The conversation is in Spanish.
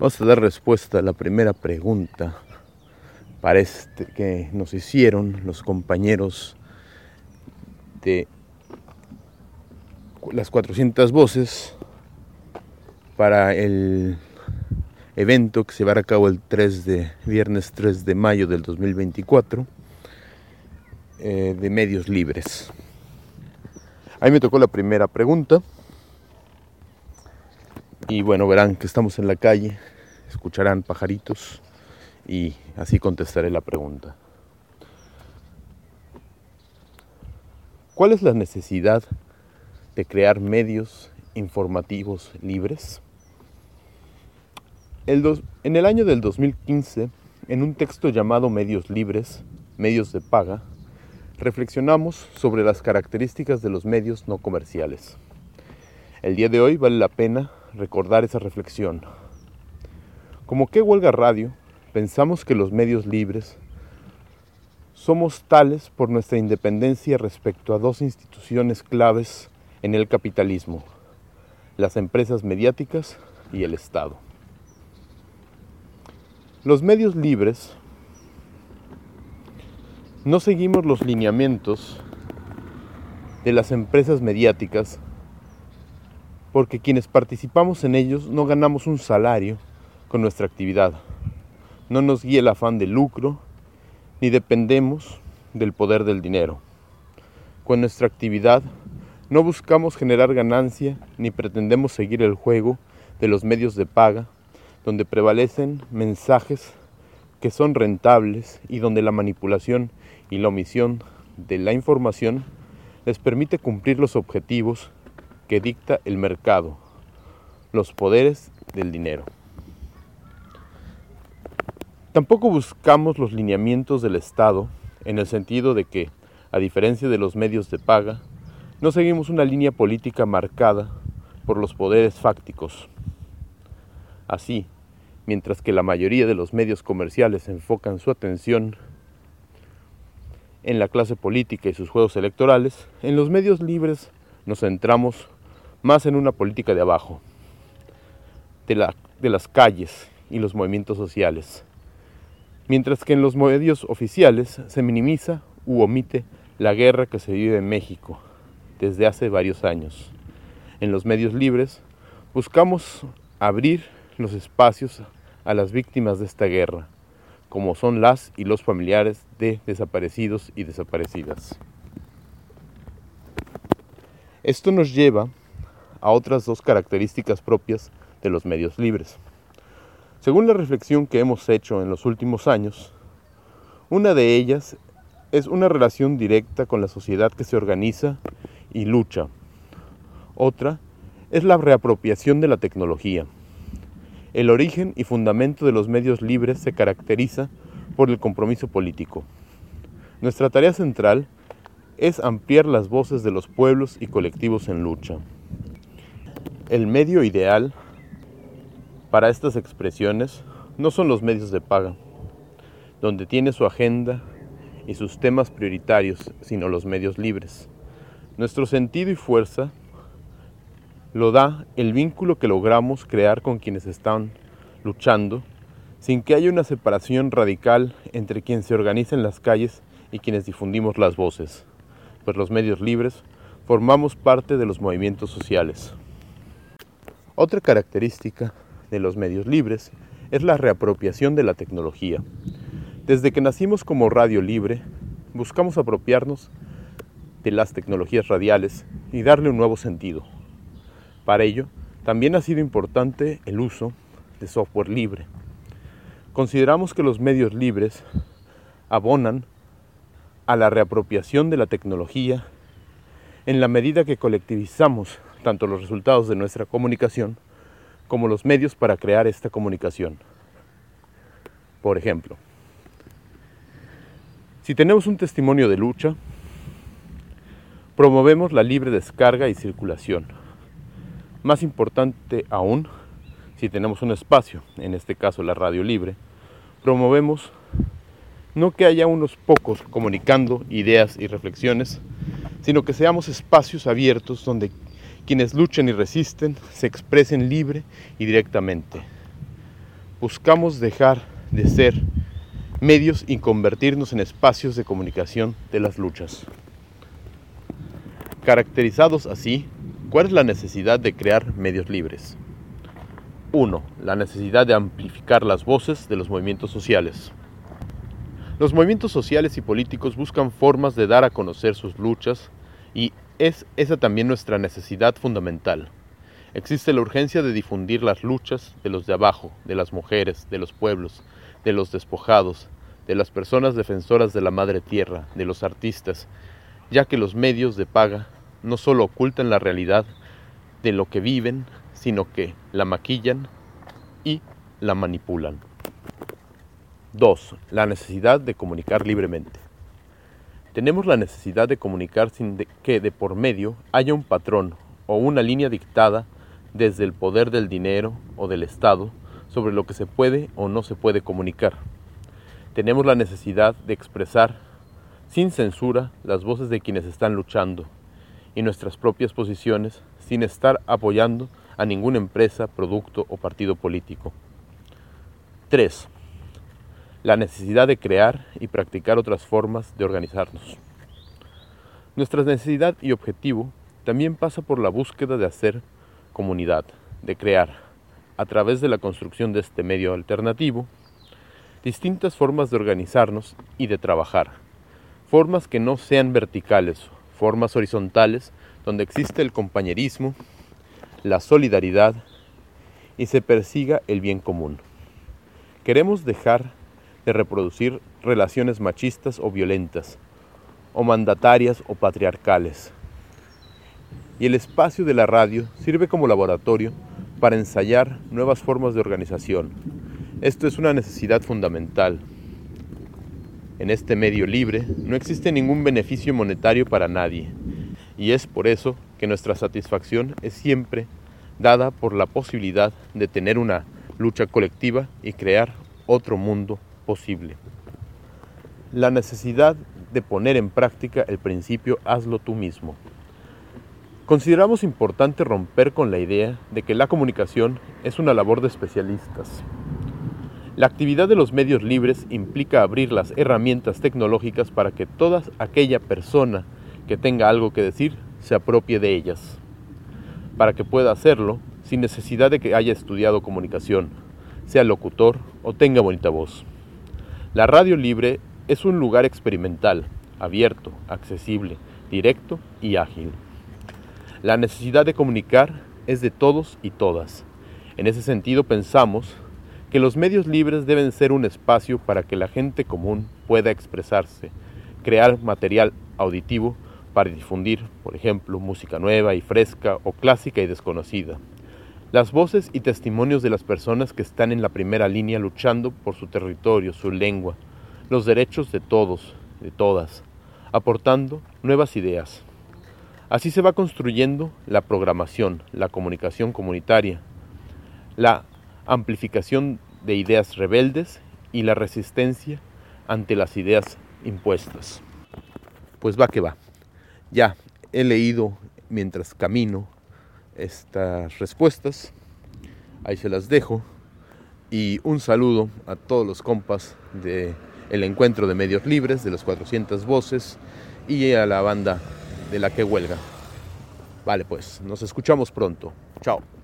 Vamos a dar respuesta a la primera pregunta que nos hicieron los compañeros de las 400 voces para el evento que se llevará a cabo el viernes 3 de mayo del 2024 de medios libres. Ahí me tocó la primera pregunta y bueno, verán que estamos en la calle, escucharán pajaritos y así contestaré la pregunta. ¿Cuál es la necesidad de crear medios informativos libres? En el año del 2015, en un texto llamado Medios Libres, Medios de Paga, reflexionamos sobre las características de los medios no comerciales. El día de hoy vale la pena recordar esa reflexión. Como Que Huelga Radio, pensamos que los medios libres somos tales por nuestra independencia respecto a dos instituciones claves en el capitalismo: las empresas mediáticas y el Estado. Los medios libres no seguimos los lineamientos de las empresas mediáticas porque quienes participamos en ellos no ganamos un salario con nuestra actividad. No nos guía el afán de lucro ni dependemos del poder del dinero. Con nuestra actividad no buscamos generar ganancia ni pretendemos seguir el juego de los medios de paga, donde prevalecen mensajes que son rentables y donde la manipulación y la omisión de la información les permite cumplir los objetivos que dicta el mercado, los poderes del dinero. Tampoco buscamos los lineamientos del Estado en el sentido de que, a diferencia de los medios de paga, no seguimos una línea política marcada por los poderes fácticos. Así, mientras que la mayoría de los medios comerciales enfocan su atención en la clase política y sus juegos electorales, en los medios libres nos centramos más en una política de abajo, de las calles y los movimientos sociales, mientras que en los medios oficiales se minimiza u omite la guerra que se vive en México desde hace varios años. En los medios libres buscamos abrir los espacios a las víctimas de esta guerra, como son las y los familiares de desaparecidos y desaparecidas. Esto nos lleva a otras dos características propias de los medios libres. Según la reflexión que hemos hecho en los últimos años, una de ellas es una relación directa con la sociedad que se organiza y lucha. Otra es la reapropiación de la tecnología. El origen y fundamento de los medios libres se caracteriza por el compromiso político. Nuestra tarea central es ampliar las voces de los pueblos y colectivos en lucha. El medio ideal para estas expresiones no son los medios de paga, donde tiene su agenda y sus temas prioritarios, sino los medios libres. Nuestro sentido y fuerza lo da el vínculo que logramos crear con quienes están luchando, sin que haya una separación radical entre quien se organiza en las calles y quienes difundimos las voces, pues los medios libres formamos parte de los movimientos sociales. Otra característica de los medios libres es la reapropiación de la tecnología. Desde que nacimos como radio libre, buscamos apropiarnos de las tecnologías radiales y darle un nuevo sentido. Para ello, también ha sido importante el uso de software libre. Consideramos que los medios libres abonan a la reapropiación de la tecnología en la medida que colectivizamos tanto los resultados de nuestra comunicación como los medios para crear esta comunicación. Por ejemplo, si tenemos un testimonio de lucha, promovemos la libre descarga y circulación. Más importante aún, si tenemos un espacio, en este caso la radio libre, promovemos no que haya unos pocos comunicando ideas y reflexiones, sino que seamos espacios abiertos donde quienes luchan y resisten se expresen libre y directamente. buscamos dejar de ser medios y convertirnos en espacios de comunicación de las luchas. Caracterizados así, ¿cuál es la necesidad de crear medios libres? 1. La necesidad de amplificar las voces de los movimientos sociales. Los movimientos sociales y políticos buscan formas de dar a conocer sus luchas y es esa también nuestra necesidad fundamental. Existe la urgencia de difundir las luchas de los de abajo, de las mujeres, de los pueblos, de los despojados, de las personas defensoras de la madre tierra, de los artistas, ya que los medios de paga no solo ocultan la realidad de lo que viven, sino que la maquillan y la manipulan. 2. La necesidad de comunicar libremente. Tenemos la necesidad de comunicar sin que de por medio haya un patrón o una línea dictada desde el poder del dinero o del Estado sobre lo que se puede o no se puede comunicar. Tenemos la necesidad de expresar sin censura las voces de quienes están luchando y nuestras propias posiciones sin estar apoyando a ninguna empresa, producto o partido político. 3. La necesidad de crear y practicar otras formas de organizarnos. Nuestra necesidad y objetivo también pasa por la búsqueda de hacer comunidad, de crear, a través de la construcción de este medio alternativo, distintas formas de organizarnos y de trabajar, formas que no sean verticales, formas horizontales, donde existe el compañerismo, la solidaridad y se persiga el bien común. Queremos dejar de reproducir relaciones machistas o violentas, o mandatarias o patriarcales. Y el espacio de la radio sirve como laboratorio para ensayar nuevas formas de organización. Esto es una necesidad fundamental. En este medio libre no existe ningún beneficio monetario para nadie, y es por eso que nuestra satisfacción es siempre dada por la posibilidad de tener una lucha colectiva y crear otro mundo posible. La necesidad de poner en práctica el principio hazlo tú mismo. Consideramos importante romper con la idea de que la comunicación es una labor de especialistas. La actividad de los medios libres implica abrir las herramientas tecnológicas para que toda aquella persona que tenga algo que decir se apropie de ellas, para que pueda hacerlo sin necesidad de que haya estudiado comunicación, sea locutor o tenga bonita voz. La radio libre es un lugar experimental, abierto, accesible, directo y ágil. La necesidad de comunicar es de todos y todas. En ese sentido pensamos que los medios libres deben ser un espacio para que la gente común pueda expresarse, crear material auditivo para difundir, por ejemplo, música nueva y fresca o clásica y desconocida. Las voces y testimonios de las personas que están en la primera línea luchando por su territorio, su lengua, los derechos de todos, de todas, aportando nuevas ideas. Así se va construyendo la programación, la comunicación comunitaria, la amplificación de ideas rebeldes y la resistencia ante las ideas impuestas. Pues va que va. Ya he leído mientras camino estas respuestas, ahí se las dejo, y un saludo a todos los compas del encuentro de medios libres, de las 400 voces, y a la banda de la que huelga. Vale, pues, nos escuchamos pronto. Chao.